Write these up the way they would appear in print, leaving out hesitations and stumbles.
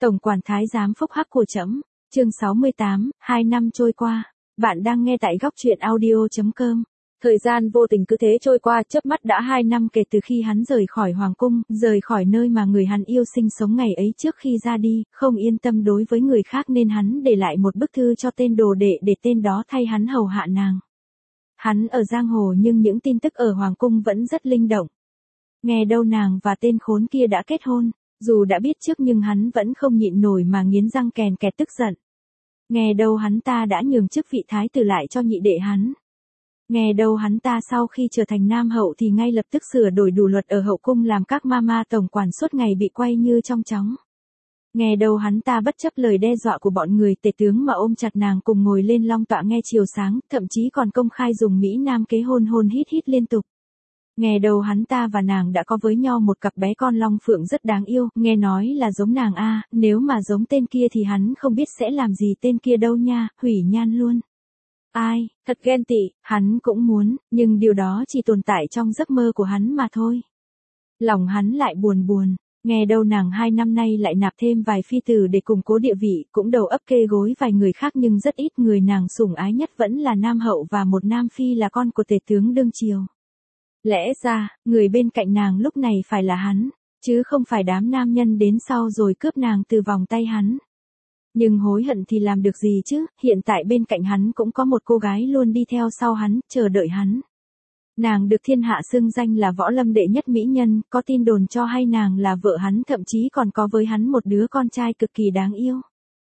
Tổng quản thái giám phúc hắc của trẫm. Chương 68, 2 năm trôi qua. Bạn đang nghe tại góc truyện audio.com. Thời gian vô tình cứ thế trôi qua, chớp mắt đã 2 năm kể từ khi hắn rời khỏi hoàng cung, rời khỏi nơi mà người hắn yêu sinh sống ngày ấy. Trước khi ra đi, không yên tâm đối với người khác nên hắn để lại một bức thư cho tên đồ đệ để tên đó thay hắn hầu hạ nàng. Hắn ở giang hồ nhưng những tin tức ở hoàng cung vẫn rất linh động. Nghe đâu nàng và tên khốn kia đã kết hôn. Dù đã biết trước nhưng hắn vẫn không nhịn nổi mà nghiến răng kèn kẹt tức giận. Nghe đâu hắn ta đã nhường chức vị thái tử lại cho nhị đệ hắn. Nghe đâu hắn ta sau khi trở thành nam hậu thì ngay lập tức sửa đổi đủ luật ở hậu cung làm các mama tổng quản suốt ngày bị quay như trong chóng. Nghe đâu hắn ta bất chấp lời đe dọa của bọn người tể tướng mà ôm chặt nàng cùng ngồi lên long tọa nghe chiều sáng, thậm chí còn công khai dùng Mỹ Nam kế hôn hôn hít hít liên tục. Nghe đầu hắn ta và nàng đã có với nhau một cặp bé con long phượng rất đáng yêu, nghe nói là giống nàng a, nếu mà giống tên kia thì hắn không biết sẽ làm gì tên kia đâu nha, hủy nhan luôn. Ai, thật ghen tị, hắn cũng muốn, nhưng điều đó chỉ tồn tại trong giấc mơ của hắn mà thôi. Lòng hắn lại buồn buồn, nghe đâu nàng 2 năm nay lại nạp thêm vài phi tử để củng cố địa vị, cũng đầu ấp kê gối vài người khác nhưng rất ít người nàng sủng ái nhất vẫn là nam hậu và một nam phi là con của tể tướng đương triều. Lẽ ra, người bên cạnh nàng lúc này phải là hắn, chứ không phải đám nam nhân đến sau rồi cướp nàng từ vòng tay hắn. Nhưng hối hận thì làm được gì chứ, hiện tại bên cạnh hắn cũng có một cô gái luôn đi theo sau hắn, chờ đợi hắn. Nàng được thiên hạ xưng danh là võ lâm đệ nhất mỹ nhân, có tin đồn cho hay nàng là vợ hắn, thậm chí còn có với hắn một đứa con trai cực kỳ đáng yêu.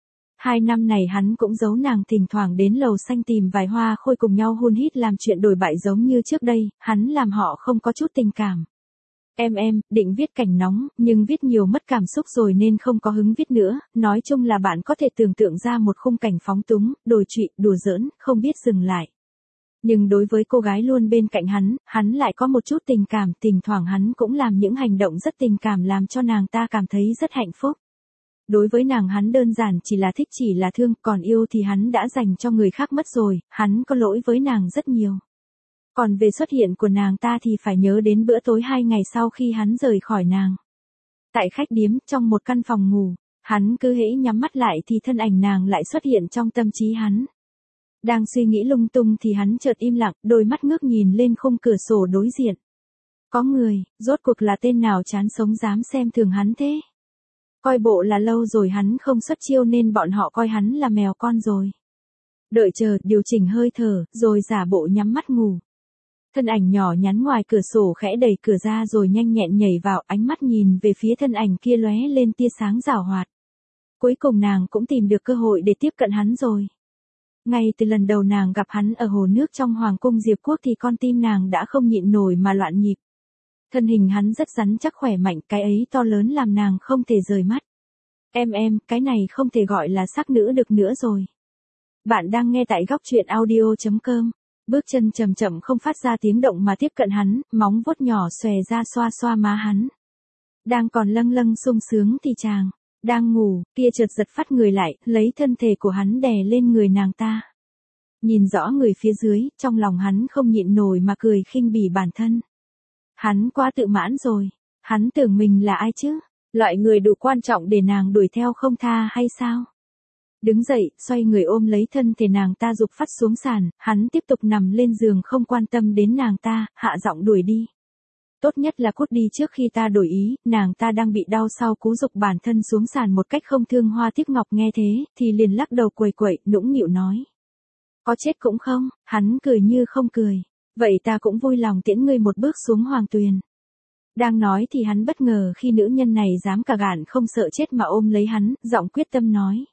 2 năm này hắn cũng giấu nàng, thỉnh thoảng đến lầu xanh tìm vài hoa khôi cùng nhau hun hít làm chuyện đổi bại giống như trước đây, hắn làm họ không có chút tình cảm. Em, định viết cảnh nóng, nhưng viết nhiều mất cảm xúc rồi nên không có hứng viết nữa, nói chung là bạn có thể tưởng tượng ra một khung cảnh phóng túng, đồi trụy, đùa giỡn, không biết dừng lại. Nhưng đối với cô gái luôn bên cạnh hắn lại có một chút tình cảm, thỉnh thoảng hắn cũng làm những hành động rất tình cảm làm cho nàng ta cảm thấy rất hạnh phúc. Đối với nàng hắn đơn giản chỉ là thích chỉ là thương, còn yêu thì hắn đã dành cho người khác mất rồi, hắn có lỗi với nàng rất nhiều. Còn về xuất hiện của nàng ta thì phải nhớ đến bữa tối 2 ngày sau khi hắn rời khỏi nàng. Tại khách điếm, trong một căn phòng ngủ, hắn cứ hễ nhắm mắt lại thì thân ảnh nàng lại xuất hiện trong tâm trí hắn. Đang suy nghĩ lung tung thì hắn chợt im lặng, đôi mắt ngước nhìn lên khung cửa sổ đối diện. Có người, rốt cuộc là tên nào chán sống dám xem thường hắn thế? Coi bộ là lâu rồi hắn không xuất chiêu nên bọn họ coi hắn là mèo con rồi. Đợi chờ, điều chỉnh hơi thở, rồi giả bộ nhắm mắt ngủ. Thân ảnh nhỏ nhắn ngoài cửa sổ khẽ đẩy cửa ra rồi nhanh nhẹn nhảy vào, ánh mắt nhìn về phía thân ảnh kia lóe lên tia sáng giảo hoạt. Cuối cùng nàng cũng tìm được cơ hội để tiếp cận hắn rồi. Ngay từ lần đầu nàng gặp hắn ở hồ nước trong hoàng cung Diệp Quốc thì con tim nàng đã không nhịn nổi mà loạn nhịp. Thân hình hắn rất rắn chắc khỏe mạnh, cái ấy to lớn làm nàng không thể rời mắt. Em, cái này không thể gọi là sắc nữ được nữa rồi. Bạn đang nghe tại góc truyện audio.com. Bước chân chậm chậm không phát ra tiếng động mà tiếp cận hắn, móng vuốt nhỏ xòe ra xoa xoa má hắn. Đang còn lâng lâng sung sướng thì chàng, đang ngủ, kia chợt giật phát người lại, lấy thân thể của hắn đè lên người nàng ta. Nhìn rõ người phía dưới, trong lòng hắn không nhịn nổi mà cười khinh bỉ bản thân. Hắn quá tự mãn rồi, hắn tưởng mình là ai chứ, loại người đủ quan trọng để nàng đuổi theo không tha hay sao? Đứng dậy, xoay người ôm lấy thân thể nàng ta giục phát xuống sàn, hắn tiếp tục nằm lên giường không quan tâm đến nàng ta, hạ giọng đuổi đi. Tốt nhất là cút đi trước khi ta đổi ý, nàng ta đang bị đau sau cú giục bản thân xuống sàn một cách không thương hoa tiếc ngọc, nghe thế, thì liền lắc đầu quẩy quẩy, nũng nịu nói. Có chết cũng không, hắn cười như không cười. Vậy ta cũng vui lòng tiễn ngươi một bước xuống hoàng tuyền. Đang nói thì hắn bất ngờ khi nữ nhân này dám cả gan không sợ chết mà ôm lấy hắn, giọng quyết tâm nói.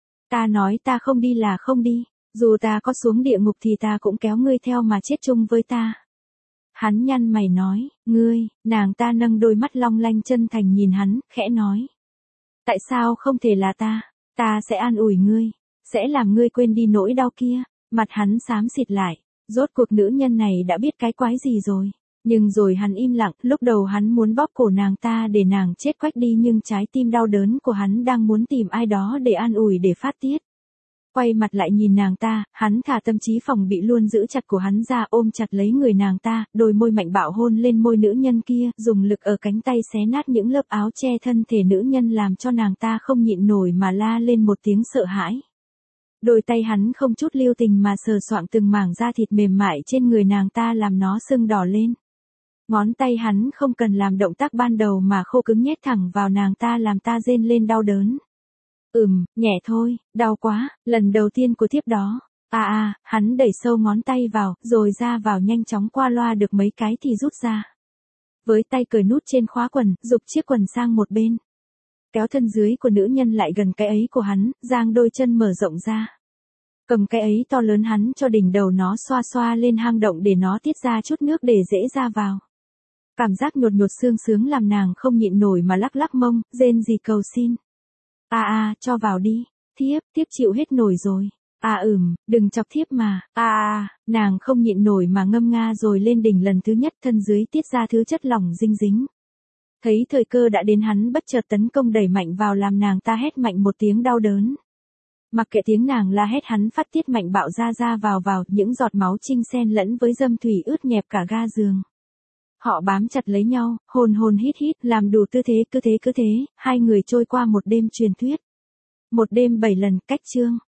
Ta nói ta không đi là không đi, dù ta có xuống địa ngục thì ta cũng kéo ngươi theo mà chết chung với ta. Hắn nhăn mày nói, ngươi, nàng ta nâng đôi mắt long lanh chân thành nhìn hắn, khẽ nói. Tại sao không thể là ta sẽ an ủi ngươi, sẽ làm ngươi quên đi nỗi đau kia, mặt hắn xám xịt lại. Rốt cuộc nữ nhân này đã biết cái quái gì rồi. Nhưng rồi hắn im lặng, lúc đầu hắn muốn bóp cổ nàng ta để nàng chết quách đi nhưng trái tim đau đớn của hắn đang muốn tìm ai đó để an ủi để phát tiết. Quay mặt lại nhìn nàng ta, hắn thả tâm trí phòng bị luôn giữ chặt của hắn ra, ôm chặt lấy người nàng ta, đôi môi mạnh bạo hôn lên môi nữ nhân kia, dùng lực ở cánh tay xé nát những lớp áo che thân thể nữ nhân, làm cho nàng ta không nhịn nổi mà la lên một tiếng sợ hãi. Đôi tay hắn không chút lưu tình mà sờ soạng từng mảng da thịt mềm mại trên người nàng ta, làm nó sưng đỏ lên. Ngón tay hắn không cần làm động tác ban đầu mà khô cứng nhét thẳng vào nàng ta, làm ta rên lên đau đớn. Nhẹ thôi, đau quá, lần đầu tiên của tiếp đó. Hắn đẩy sâu ngón tay vào, rồi ra vào nhanh chóng, qua loa được mấy cái thì rút ra. Với tay cởi nút trên khóa quần, giục chiếc quần sang một bên. Kéo thân dưới của nữ nhân lại gần cái ấy của hắn, giang đôi chân mở rộng ra. Cầm cái ấy to lớn hắn cho đỉnh đầu nó, xoa xoa lên hang động để nó tiết ra chút nước để dễ ra vào. Cảm giác nhột nhột sương sướng làm nàng không nhịn nổi mà lắc lắc mông, rên rỉ cầu xin. Cho vào đi. Thiếp chịu hết nổi rồi. Đừng chọc thiếp mà. Nàng không nhịn nổi mà ngâm nga rồi lên đỉnh lần thứ nhất, thân dưới tiết ra thứ chất lỏng dinh dính. Thấy thời cơ đã đến, hắn bất chợt tấn công đẩy mạnh vào, làm nàng ta hét mạnh một tiếng đau đớn. Mặc kệ tiếng nàng la hét, hắn phát tiết mạnh bạo ra vào, những giọt máu trinh xen lẫn với dâm thủy ướt nhẹp cả ga giường. Họ bám chặt lấy nhau, hôn hít, làm đủ tư thế, cứ thế, hai người trôi qua một đêm truyền thuyết. Một đêm 7 lần, cách chương.